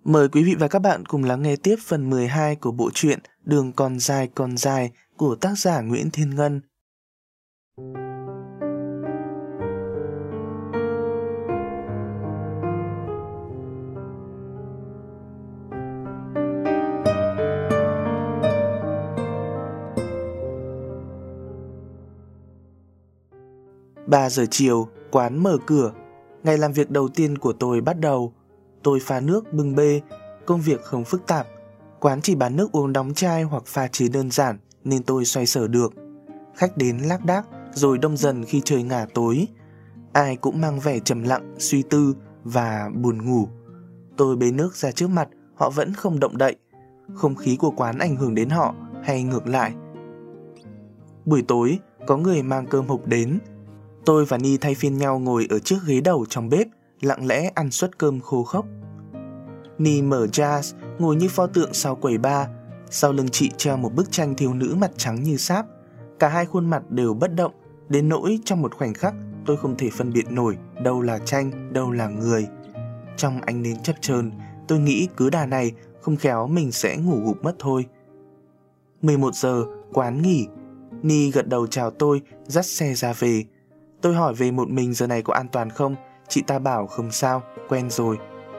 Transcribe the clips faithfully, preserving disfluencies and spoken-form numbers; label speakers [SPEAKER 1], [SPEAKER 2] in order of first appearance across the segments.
[SPEAKER 1] Mời quý vị và các bạn cùng lắng nghe tiếp phần mười hai của bộ truyện Đường còn dài còn dài của tác giả Nguyễn Thiên Ngân. ba giờ chiều, quán mở cửa. Ngày làm việc đầu tiên của tôi bắt đầu. Tôi pha nước bưng bê, công việc không phức tạp. Quán chỉ bán nước uống đóng chai hoặc pha chế đơn giản nên tôi xoay sở được. Khách đến lác đác rồi đông dần khi trời ngả tối. Ai cũng mang vẻ trầm lặng, suy tư và buồn ngủ. Tôi bê nước ra trước mặt, họ vẫn không động đậy. Không khí của quán ảnh hưởng đến họ hay ngược lại. Buổi tối, có người mang cơm hộp đến. Tôi và Ni thay phiên nhau ngồi ở chiếc ghế đầu trong bếp, lặng lẽ ăn suất cơm khô khốc. Ni mở jazz, ngồi như pho tượng sau quầy bar. Sau lưng chị treo một bức tranh thiếu nữ mặt trắng như sáp. Cả hai khuôn mặt đều bất động, đến nỗi trong một khoảnh khắc tôi không thể phân biệt nổi đâu là tranh, đâu là người. Trong ánh nến chập chờn, tôi nghĩ cứ đà này không khéo mình sẽ ngủ gục mất thôi. mười một giờ, quán nghỉ. Ni gật đầu chào tôi, dắt xe ra về. Tôi hỏi về một mình giờ này có an toàn không? Chị ta bảo không sao, quen rồi.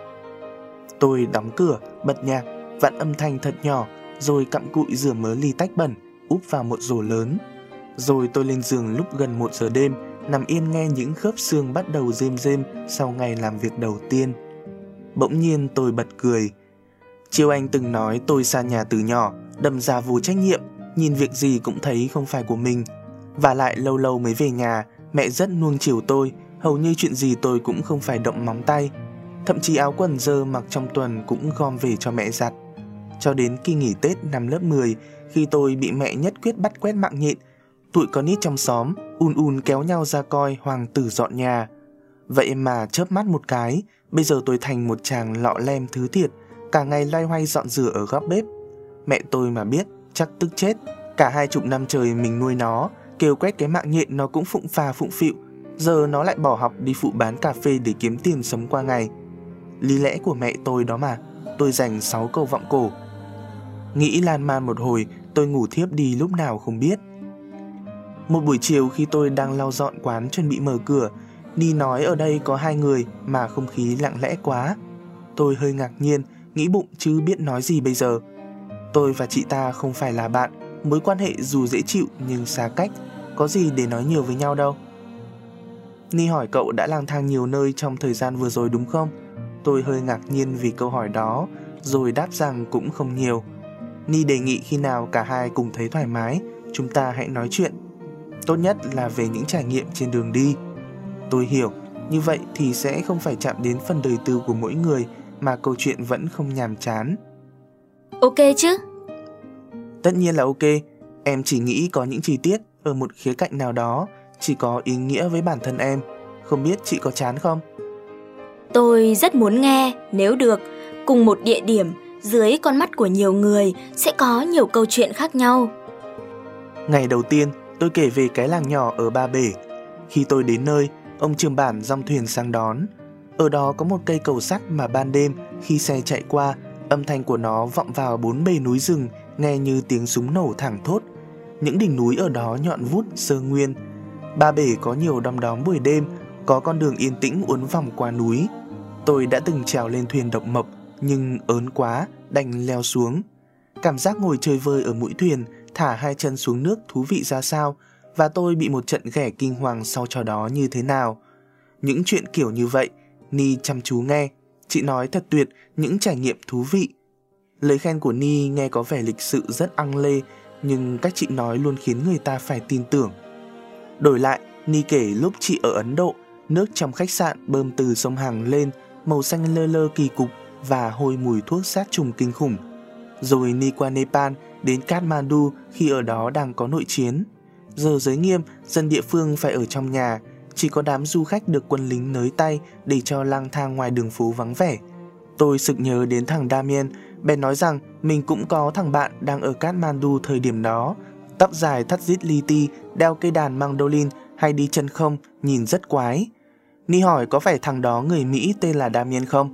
[SPEAKER 1] Tôi đóng cửa, bật nhạc, vặn âm thanh thật nhỏ, rồi cặm cụi rửa mớ ly tách bẩn, úp vào một rổ lớn. Rồi tôi lên giường lúc gần một giờ đêm, nằm yên nghe những khớp xương bắt đầu rêm rêm sau ngày làm việc đầu tiên. Bỗng nhiên tôi bật cười. Chiêu Anh từng nói tôi xa nhà từ nhỏ, đâm ra vô trách nhiệm, nhìn việc gì cũng thấy không phải của mình. Và lại lâu lâu mới về nhà, mẹ rất nuông chiều tôi, hầu như chuyện gì tôi cũng không phải động móng tay. Thậm chí áo quần dơ mặc trong tuần cũng gom về cho mẹ giặt. Cho đến kỳ nghỉ Tết năm lớp mười, khi tôi bị mẹ nhất quyết bắt quét mạng nhện, tụi con nít trong xóm un un kéo nhau ra coi hoàng tử dọn nhà. Vậy mà chớp mắt một cái, bây giờ tôi thành một chàng lọ lem thứ thiệt, cả ngày loay hoay dọn rửa ở góc bếp. Mẹ tôi mà biết chắc tức chết. Cả hai chục năm trời mình nuôi nó, kêu quét cái mạng nhện nó cũng phụng phà phụng phịu. Giờ nó lại bỏ học đi phụ bán cà phê để kiếm tiền sống qua ngày. Lý lẽ của mẹ tôi đó mà. Tôi dành sáu câu vọng cổ. Nghĩ lan man một hồi, tôi ngủ thiếp đi lúc nào không biết. Một buổi chiều khi tôi đang lau dọn quán chuẩn bị mở cửa, Ni nói ở đây có hai người mà không khí lặng lẽ quá. Tôi hơi ngạc nhiên, nghĩ bụng chứ biết nói gì bây giờ. Tôi và chị ta không phải là bạn, mối quan hệ dù dễ chịu nhưng xa cách, có gì để nói nhiều với nhau đâu. Ni hỏi cậu đã lang thang nhiều nơi trong thời gian vừa rồi đúng không? Tôi hơi ngạc nhiên vì câu hỏi đó, rồi đáp rằng cũng không nhiều. Ni đề nghị khi nào cả hai cùng thấy thoải mái, chúng ta hãy nói chuyện. Tốt nhất là về những trải nghiệm trên đường đi. Tôi hiểu, như vậy thì sẽ không phải chạm đến phần đời tư của mỗi người, mà câu chuyện vẫn không nhàm chán.
[SPEAKER 2] Ok chứ?
[SPEAKER 1] Tất nhiên là ok. Em chỉ nghĩ có những chi tiết ở một khía cạnh nào đó chỉ có ý nghĩa với bản thân em. Không biết chị có chán không?
[SPEAKER 2] Tôi rất muốn nghe, nếu được, cùng một địa điểm, dưới con mắt của nhiều người sẽ có nhiều câu chuyện khác nhau.
[SPEAKER 1] Ngày đầu tiên, tôi kể về cái làng nhỏ ở Ba Bể. Khi tôi đến nơi, ông trưởng bản dong thuyền sang đón. Ở đó có một cây cầu sắt mà ban đêm khi xe chạy qua, âm thanh của nó vọng vào bốn bề núi rừng, nghe như tiếng súng nổ thẳng thốt. Những đỉnh núi ở đó nhọn vút sơ nguyên. Ba Bể có nhiều đom đóm buổi đêm, có con đường yên tĩnh uốn vòng qua núi. Tôi đã từng trèo lên thuyền độc mộc, nhưng ớn quá, đành leo xuống. Cảm giác ngồi chơi vơi ở mũi thuyền, thả hai chân xuống nước thú vị ra sao, và tôi bị một trận ghẻ kinh hoàng sau trò đó như thế nào. Những chuyện kiểu như vậy, Ni chăm chú nghe. Chị nói thật tuyệt, những trải nghiệm thú vị. Lời khen của Ni nghe có vẻ lịch sự rất ăng lê, nhưng cách chị nói luôn khiến người ta phải tin tưởng. Đổi lại, Ni kể lúc chị ở Ấn Độ, nước trong khách sạn bơm từ sông Hằng lên, màu xanh lơ lơ kỳ cục và hôi mùi thuốc sát trùng kinh khủng. Rồi Ni qua Nepal đến Kathmandu khi ở đó đang có nội chiến. Giờ giới nghiêm, dân địa phương phải ở trong nhà, chỉ có đám du khách được quân lính nới tay để cho lang thang ngoài đường phố vắng vẻ. Tôi sực nhớ đến thằng Damien, bèn nói rằng mình cũng có thằng bạn đang ở Kathmandu thời điểm đó, tóc dài thắt dít li ti, đeo cây đàn mandolin hay đi chân không, nhìn rất quái. Ni hỏi có phải thằng đó người Mỹ tên là Damien không?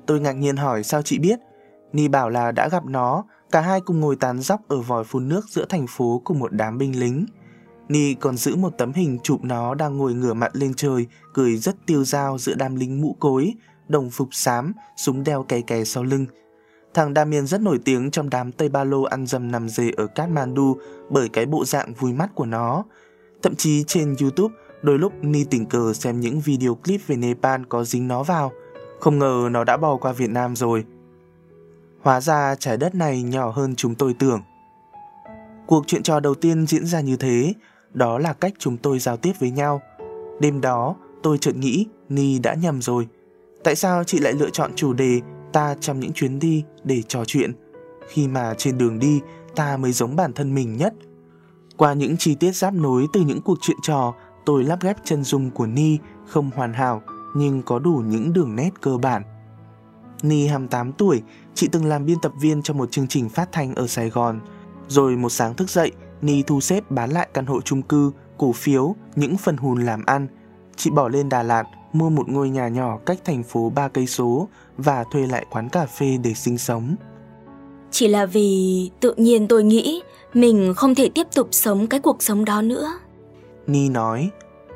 [SPEAKER 1] Tôi ngạc nhiên hỏi sao chị biết. Ni bảo là đã gặp nó, cả hai cùng ngồi tán dóc ở vòi phun nước giữa thành phố cùng một đám binh lính. Ni còn giữ một tấm hình chụp nó đang ngồi ngửa mặt lên trời, cười rất tiêu dao giữa đám lính mũ cối, đồng phục xám, súng đeo cày cày sau lưng. Thằng Damien rất nổi tiếng trong đám Tây Ba Lô ăn dầm nằm dề ở Kathmandu bởi cái bộ dạng vui mắt của nó. Thậm chí trên YouTube, đôi lúc Ni tình cờ xem những video clip về Nepal có dính nó vào. Không ngờ nó đã bò qua Việt Nam rồi. Hóa ra trái đất này nhỏ hơn chúng tôi tưởng. Cuộc chuyện trò đầu tiên diễn ra như thế, đó là cách chúng tôi giao tiếp với nhau. Đêm đó, tôi chợt nghĩ Ni đã nhầm rồi. Tại sao chị lại lựa chọn chủ đề ta trong những chuyến đi để trò chuyện, khi mà trên đường đi ta mới giống bản thân mình nhất? Qua những chi tiết giáp nối từ những cuộc chuyện trò, tôi lắp ghép chân dung của Ni không hoàn hảo nhưng có đủ những đường nét cơ bản. Ni hai mươi tám tuổi, chị từng làm biên tập viên cho một chương trình phát thanh ở Sài Gòn. Rồi một sáng thức dậy, Ni thu xếp bán lại căn hộ chung cư, cổ phiếu, những phần hùn làm ăn. Chị bỏ lên Đà Lạt, mua một ngôi nhà nhỏ cách thành phố ba cây số và thuê lại quán cà phê để sinh sống.
[SPEAKER 2] Chỉ là vì tự nhiên tôi nghĩ mình không thể tiếp tục sống cái cuộc sống đó nữa.
[SPEAKER 1] Ni nói.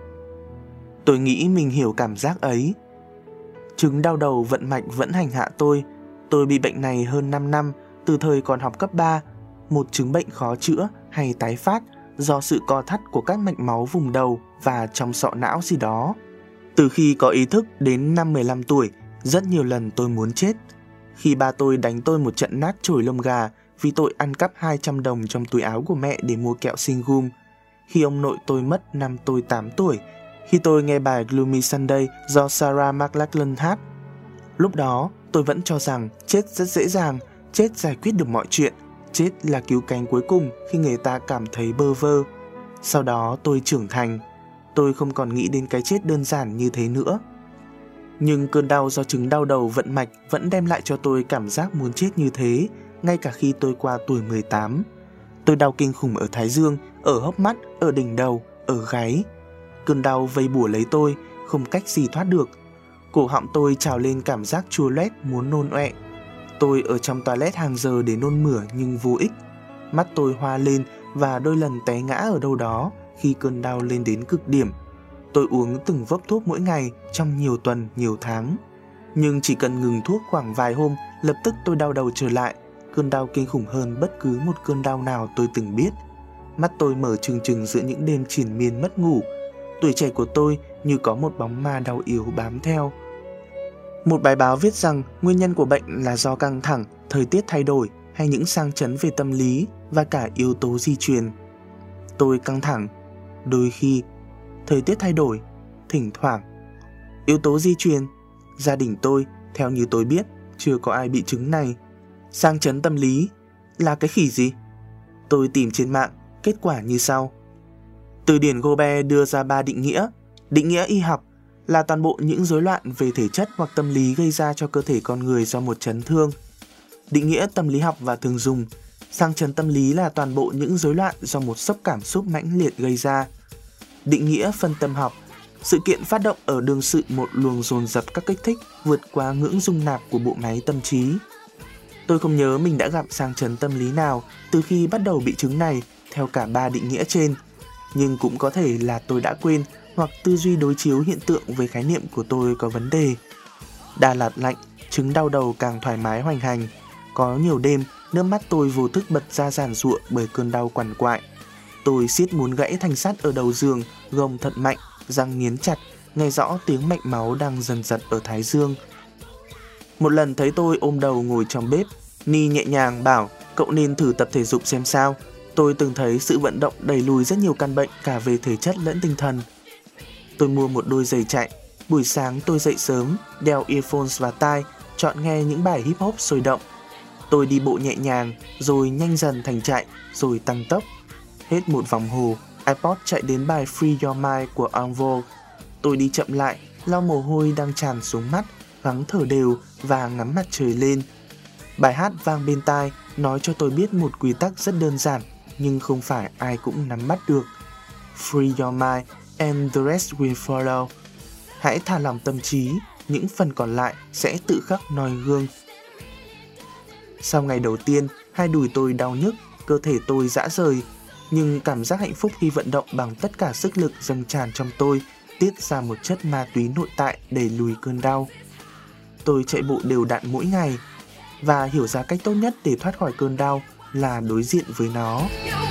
[SPEAKER 1] Tôi nghĩ mình hiểu cảm giác ấy. Chứng đau đầu vận mạch vẫn hành hạ tôi. Tôi bị bệnh này hơn năm năm, từ thời còn học cấp ba. Một chứng bệnh khó chữa hay tái phát do sự co thắt của các mạch máu vùng đầu và trong sọ não gì đó. Từ khi có ý thức đến năm mười lăm tuổi, rất nhiều lần tôi muốn chết. Khi ba tôi đánh tôi một trận nát chổi lông gà vì tội ăn cắp hai trăm đồng trong túi áo của mẹ để mua kẹo sinh gum. Khi ông nội tôi mất năm tôi tám tuổi, khi tôi nghe bài Gloomy Sunday do Sarah McLachlan hát. Lúc đó, tôi vẫn cho rằng chết rất dễ dàng, chết giải quyết được mọi chuyện, chết là cứu cánh cuối cùng khi người ta cảm thấy bơ vơ. Sau đó tôi trưởng thành, tôi không còn nghĩ đến cái chết đơn giản như thế nữa. Nhưng cơn đau do chứng đau đầu vận mạch vẫn đem lại cho tôi cảm giác muốn chết như thế, ngay cả khi tôi qua tuổi mười tám. Tôi đau kinh khủng ở thái dương, ở hốc mắt, ở đỉnh đầu, ở gáy. Cơn đau vây bủa lấy tôi, không cách gì thoát được. Cổ họng tôi trào lên cảm giác chua loét muốn nôn ọe. Tôi ở trong toilet hàng giờ để nôn mửa nhưng vô ích. Mắt tôi hoa lên và đôi lần té ngã ở đâu đó khi cơn đau lên đến cực điểm. Tôi uống từng vốc thuốc mỗi ngày trong nhiều tuần, nhiều tháng. Nhưng chỉ cần ngừng thuốc khoảng vài hôm, lập tức tôi đau đầu trở lại. Cơn đau kinh khủng hơn bất cứ một cơn đau nào tôi từng biết. Mắt tôi mở trừng trừng giữa những đêm triền miên mất ngủ. Tuổi trẻ của tôi như có một bóng ma đau yếu bám theo. Một bài báo viết rằng nguyên nhân của bệnh là do căng thẳng, thời tiết thay đổi hay những sang chấn về tâm lý và cả yếu tố di truyền. Tôi căng thẳng, đôi khi, thời tiết thay đổi, thỉnh thoảng. Yếu tố di truyền, gia đình tôi, theo như tôi biết, chưa có ai bị chứng này. Sang chấn tâm lý là cái khỉ gì? Tôi tìm trên mạng, kết quả như sau. Từ điển Gobert đưa ra ba định nghĩa. Định nghĩa y học là toàn bộ những rối loạn về thể chất hoặc tâm lý gây ra cho cơ thể con người do một chấn thương. Định nghĩa tâm lý học và thường dùng. Sang chấn tâm lý là toàn bộ những rối loạn do một sốc cảm xúc mãnh liệt gây ra. Định nghĩa phân tâm học. Sự kiện phát động ở đương sự một luồng dồn dập các kích thích vượt qua ngưỡng dung nạp của bộ máy tâm trí. Tôi không nhớ mình đã gặp sang chấn tâm lý nào từ khi bắt đầu bị chứng này theo cả ba định nghĩa trên. Nhưng cũng có thể là tôi đã quên hoặc tư duy đối chiếu hiện tượng về khái niệm của tôi có vấn đề. Đà Lạt lạnh, chứng đau đầu càng thoải mái hoành hành. Có nhiều đêm, nước mắt tôi vô thức bật ra giàn giụa bởi cơn đau quằn quại. Tôi siết muốn gãy thanh sắt ở đầu giường, gồng thật mạnh, răng nghiến chặt, nghe rõ tiếng mạch máu đang dần dật ở thái dương. Một lần thấy tôi ôm đầu ngồi trong bếp, Ni nhẹ nhàng bảo cậu nên thử tập thể dục xem sao. Tôi từng thấy sự vận động đẩy lùi rất nhiều căn bệnh cả về thể chất lẫn tinh thần. Tôi mua một đôi giày chạy. Buổi sáng tôi dậy sớm, đeo earphones vào tai, chọn nghe những bài hip hop sôi động. Tôi đi bộ nhẹ nhàng, rồi nhanh dần thành chạy, rồi tăng tốc. Hết một vòng hồ, iPod chạy đến bài Free Your Mind của En Vogue. Tôi đi chậm lại, lau mồ hôi đang tràn xuống mắt, gắng thở đều và ngắm mặt trời lên. Bài hát vang bên tai nói cho tôi biết một quy tắc rất đơn giản, nhưng không phải ai cũng nắm bắt được. Free your mind and the rest will follow. Hãy thả lỏng tâm trí, những phần còn lại sẽ tự khắc noi gương. Sau ngày đầu tiên, hai đùi tôi đau nhức, cơ thể tôi rã rời, nhưng cảm giác hạnh phúc khi vận động bằng tất cả sức lực dâng tràn trong tôi, tiết ra một chất ma túy nội tại để lùi cơn đau. Tôi chạy bộ đều đặn mỗi ngày và hiểu ra cách tốt nhất để thoát khỏi cơn đau là đối diện với nó.